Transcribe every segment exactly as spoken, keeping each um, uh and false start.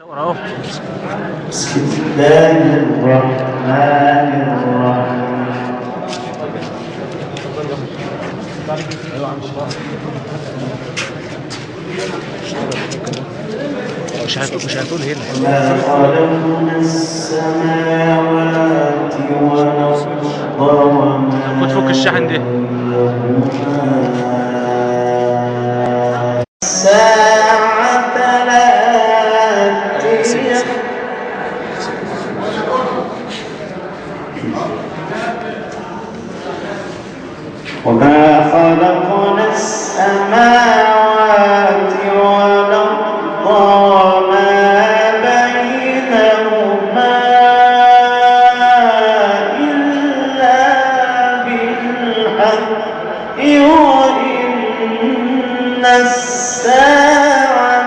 بسم الله الرحمن الرحيم. مش مش هتقول هنا. ما خلقنا السماوات والأرض وما كنت فك الشحن ده. الساعة لآتية وما خلقنا السماوات والأرض وما بينهما إلا بالحق وإن الساعة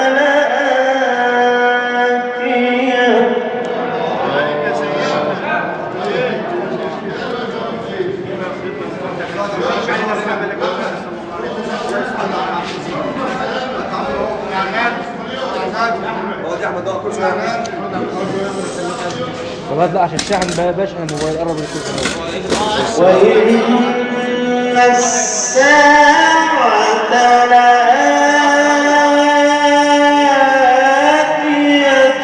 لآتية والله لا عشان الشحن بقى باشا الموبايل قرب يكون. وإن الساعة لآتية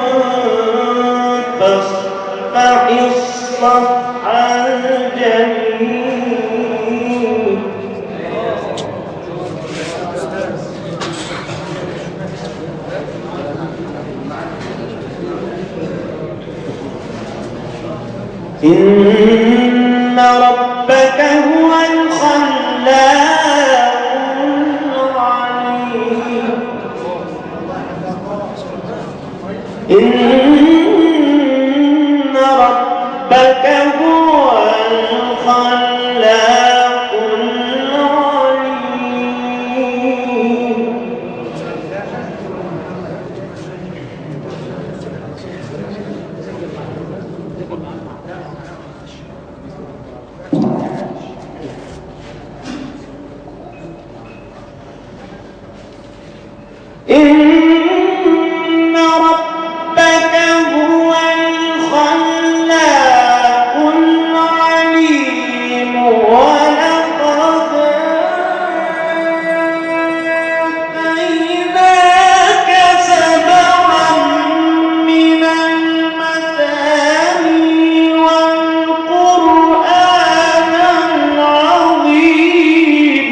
فاصفح الصفح الجميل. إن ربك هو الخلاق العليم. إن ربك هو الخلاق العليم. إن ربك هو الخلاق العليم. ولقد آتيناك سبعا من المثاني والقرآن العظيم.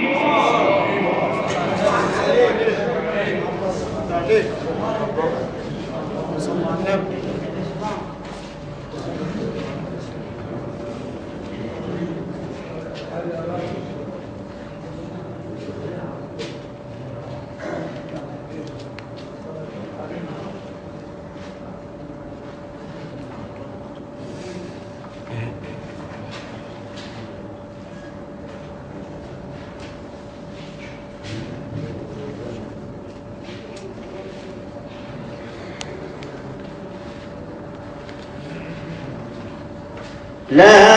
لا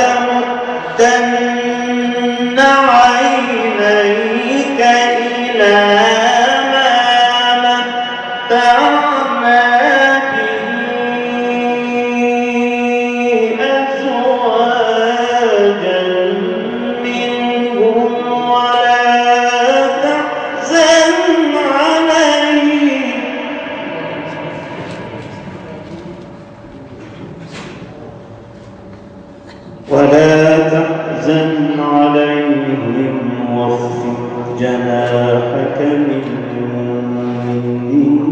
تمدن عينيك إلى ما متعنا به أزواجا منهم ولا تحزن عليهم ولا تحزن عليهم واخفض جناحك للمؤمنين.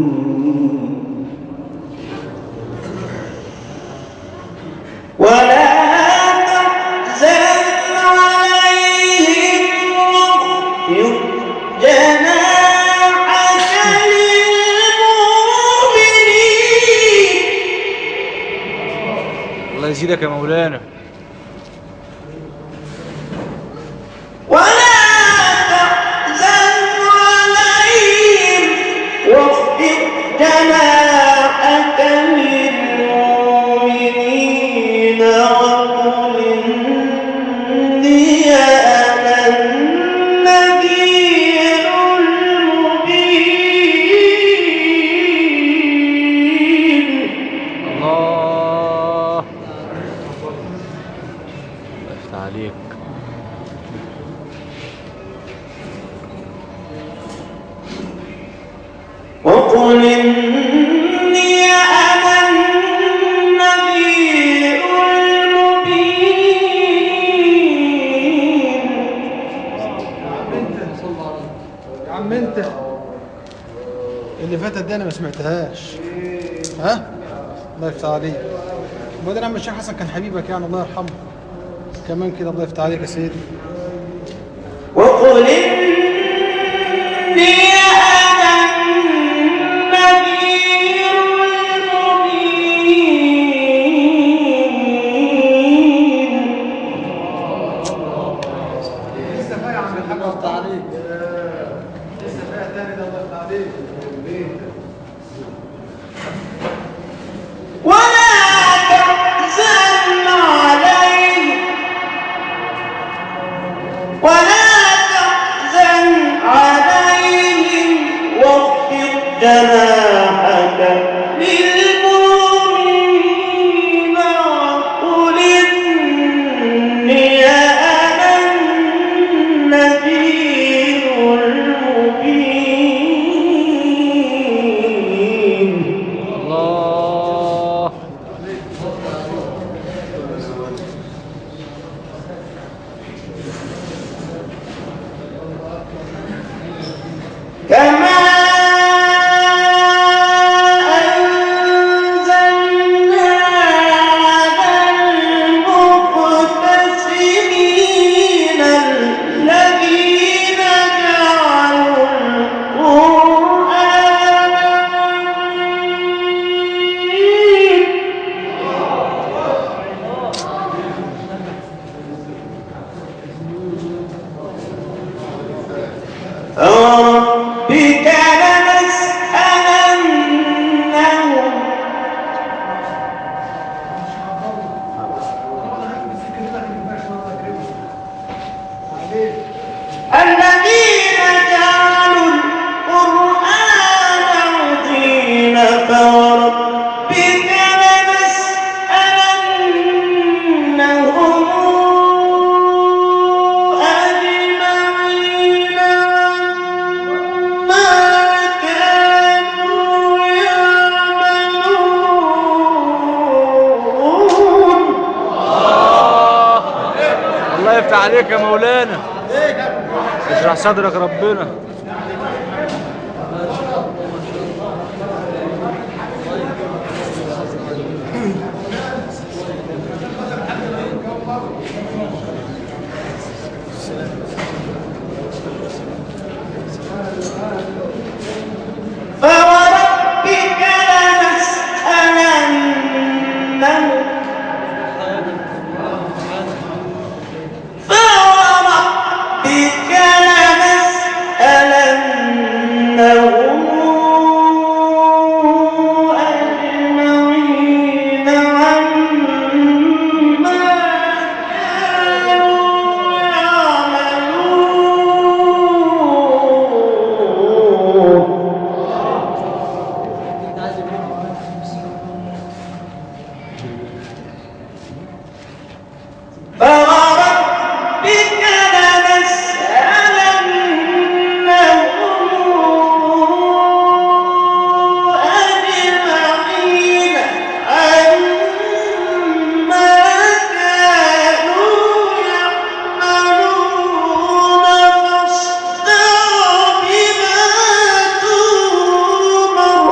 ولا تحزن عليهم واخفض جناحك للمؤمنين. الله يزيدك يا مولانا. ولا تحزن عليهم واخفض جناحك للمؤمنين وقل إني أنا النذير المبين. وقل إني أنا النذير المبين. يا عم انت اللي فاتت دي انا ما سمعتهاش. ها الله يفتح عليك. وبعدين عم الشيخ حسن كان حبيبك يعني الله يرحمه كمان كده. الله يفتح عليك يا سيدي. وقل إني أنا النذير المبين. لسه فايق عم الحاج الله يفتح عليك. لسه فايق تاني ده الله يفتح عليك. ولا تحزن عليهم ولا تحزن عليهم واخفض جناحك للمؤمنين وقل إني أنا النذير المبين. الله. كما أنزلنا على المقتسمين الذين جعلوا القرآن عظيم. فوربك لنسألنهم الذين جعلوا القرآن عظيم. فوربك لنسألنهم أجمعين عما كانوا يعملون. الله يفتح عليك يا مولانا. اشرح صدرك ربنا. فوربك لنسألنهم فوربك لنسألنهم أجمعين عما كانوا يعملون. فوربك لنسألنهم أجمعين عما كانوا يعملون. فاصدع بما تؤمر.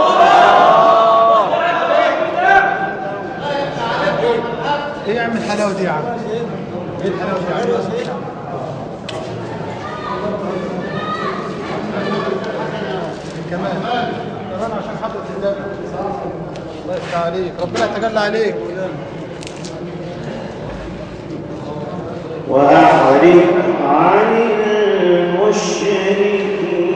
ايه يا عم الحلاوه دي يا عم؟ ايه الحلاوه دي يا عم؟ كمان كمان عشان حضرة النبي. الله يفتح عليك. ربنا يتجلى عليك. وأعرض عن المشركين.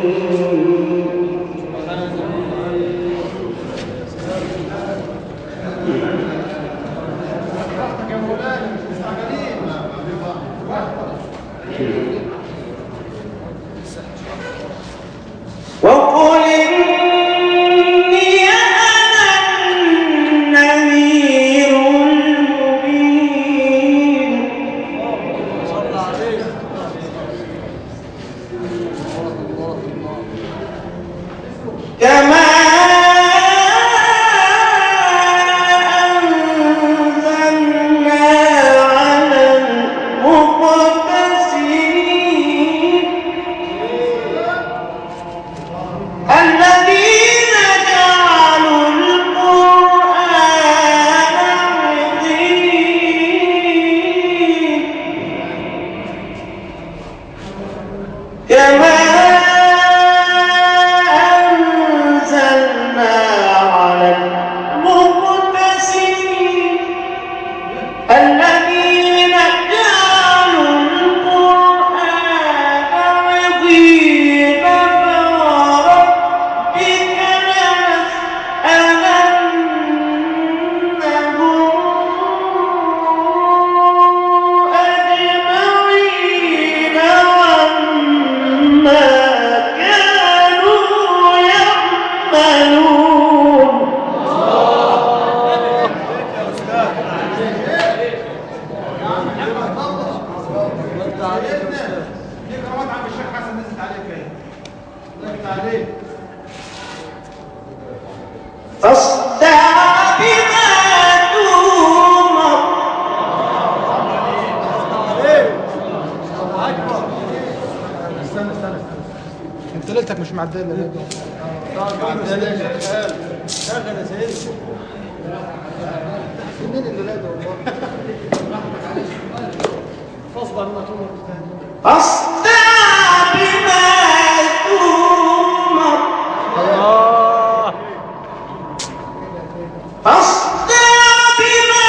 وقل إني أنا النذير المبين. فاصدع بما تؤمر استنى استنى انت ليلتك مش معدله ليه؟ شغل يا سيدي مين اللي لاقي والله فاصبر ما تؤمر فاصدع بما تؤمر الله فاصدع بما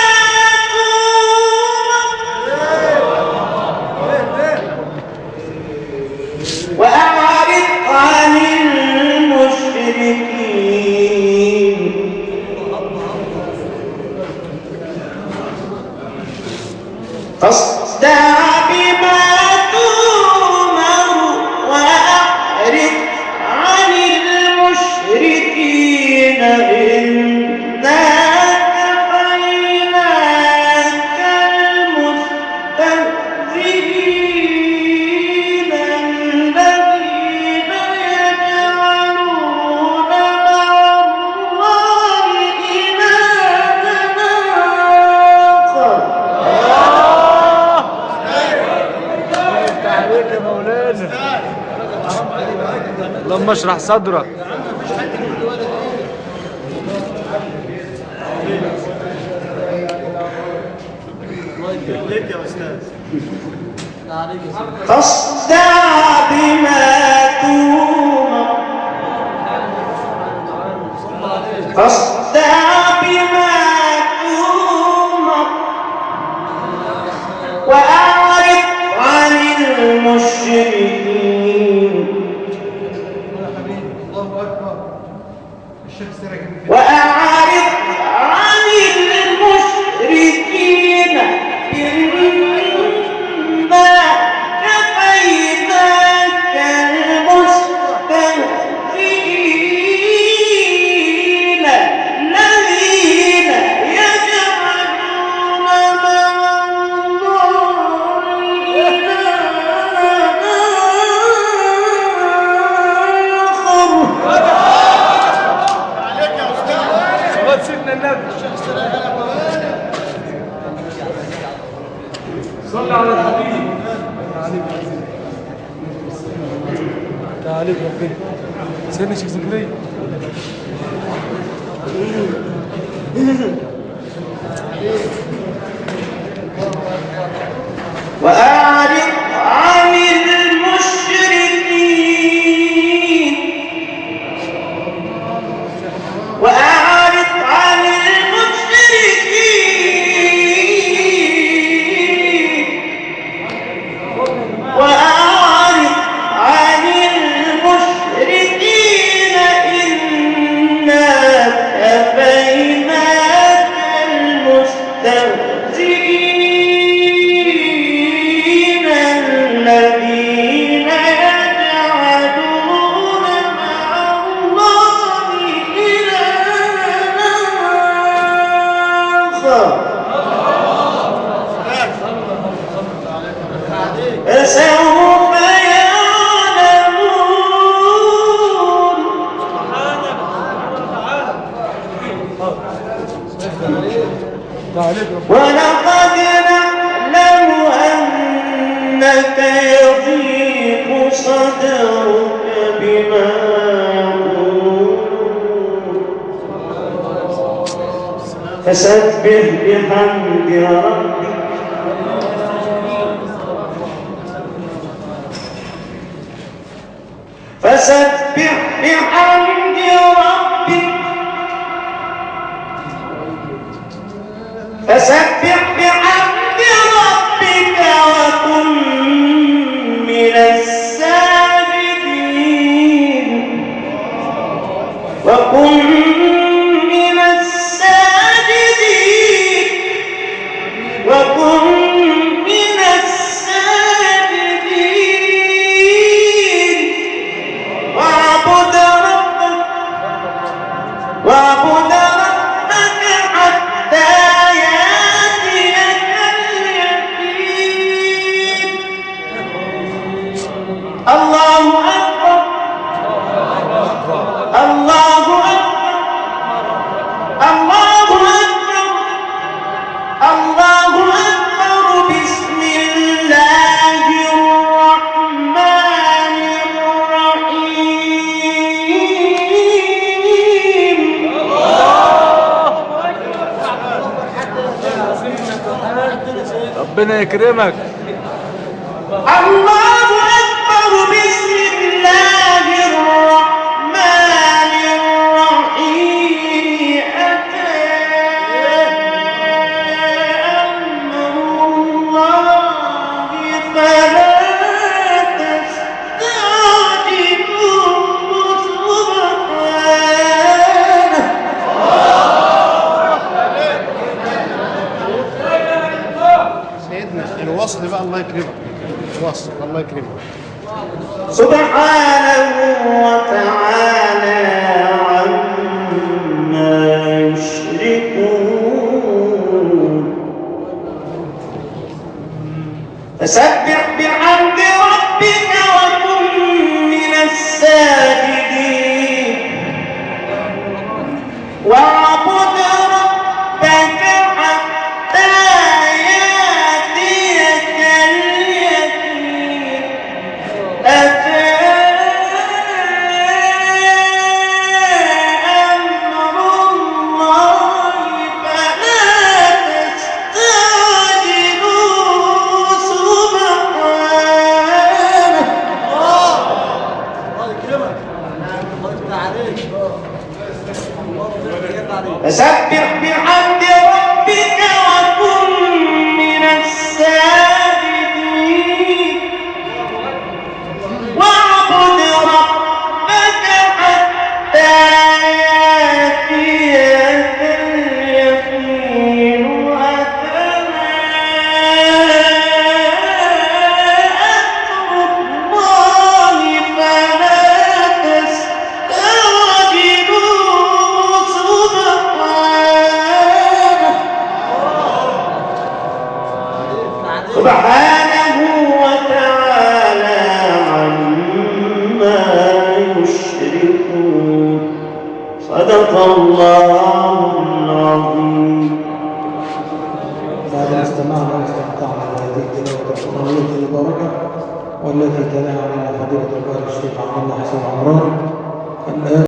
تؤمر وأعرض عن المشركين فاصدع بما تؤمر وأعرض عن المشركين إنا كفيناك المستهزئين الذين يجعلون مع الله إلهًا آخر انت عليك يا مولانا اللهم اشرح صدرك فاصدع بما تؤمر فاصدع بما تؤمر وأعرض عن المشركين الله اكبر الشيخ سرق وأعرض عن المشركين إنا كفيناك المستهزئين الذين يجعلون مع الله إلهًا آخر صلاه سيدنا النبي صلى على الحبيب تعالى ربنا سيدنا الشيخ زكريا وأعرض عن المشركين وأعرض عن المشركين وأعرض عن المشركين إنا كفيناك المستهزئين الذين يجعلون مع الله إلهًا آخر فسوف يعلمون تعالى ولقد نعلم أنك يضيق صدرك بما يقولون فسبح بحمد ربك فسبح بحمد ربك فسبح بحمد ربك وكن من الساجدين وكن من الساجدين وكن من الساجدين واعبد ربك واعبد ربك حتى ياتيك اليقين الله أكبر الله أكبر ربنا يكرمك. الله أكبر. بسم الله الرحمن الرحيم. أتى أمر الله فلا تستعجلوه سبحانه. سيدنا الوصل بقى الله يكرمك، الوصل الله يكرمك. سبحانه وتعالى عما يشركون. فسبح بحمد ربك وكن من الساجدين واعبد ربك حتى يأتيك اليقين. أتى أمر الله فلا تستعجلوه سبحانه. فسبح بحمد ربك وكن من الساجدين واعبد ربك حتى يأتيك اليقين. أتى أمر الله فلا تستعجلوه سبحانه. سبحانه وتعالى عما يشركون. صدق الله العظيم. بعد ما استمعنا واستمتعنا بهذه التلاوة القرآنية المباركة والتي تلاها على فضيلة القارئ الشيخ عبد الله حسين عمران، الآن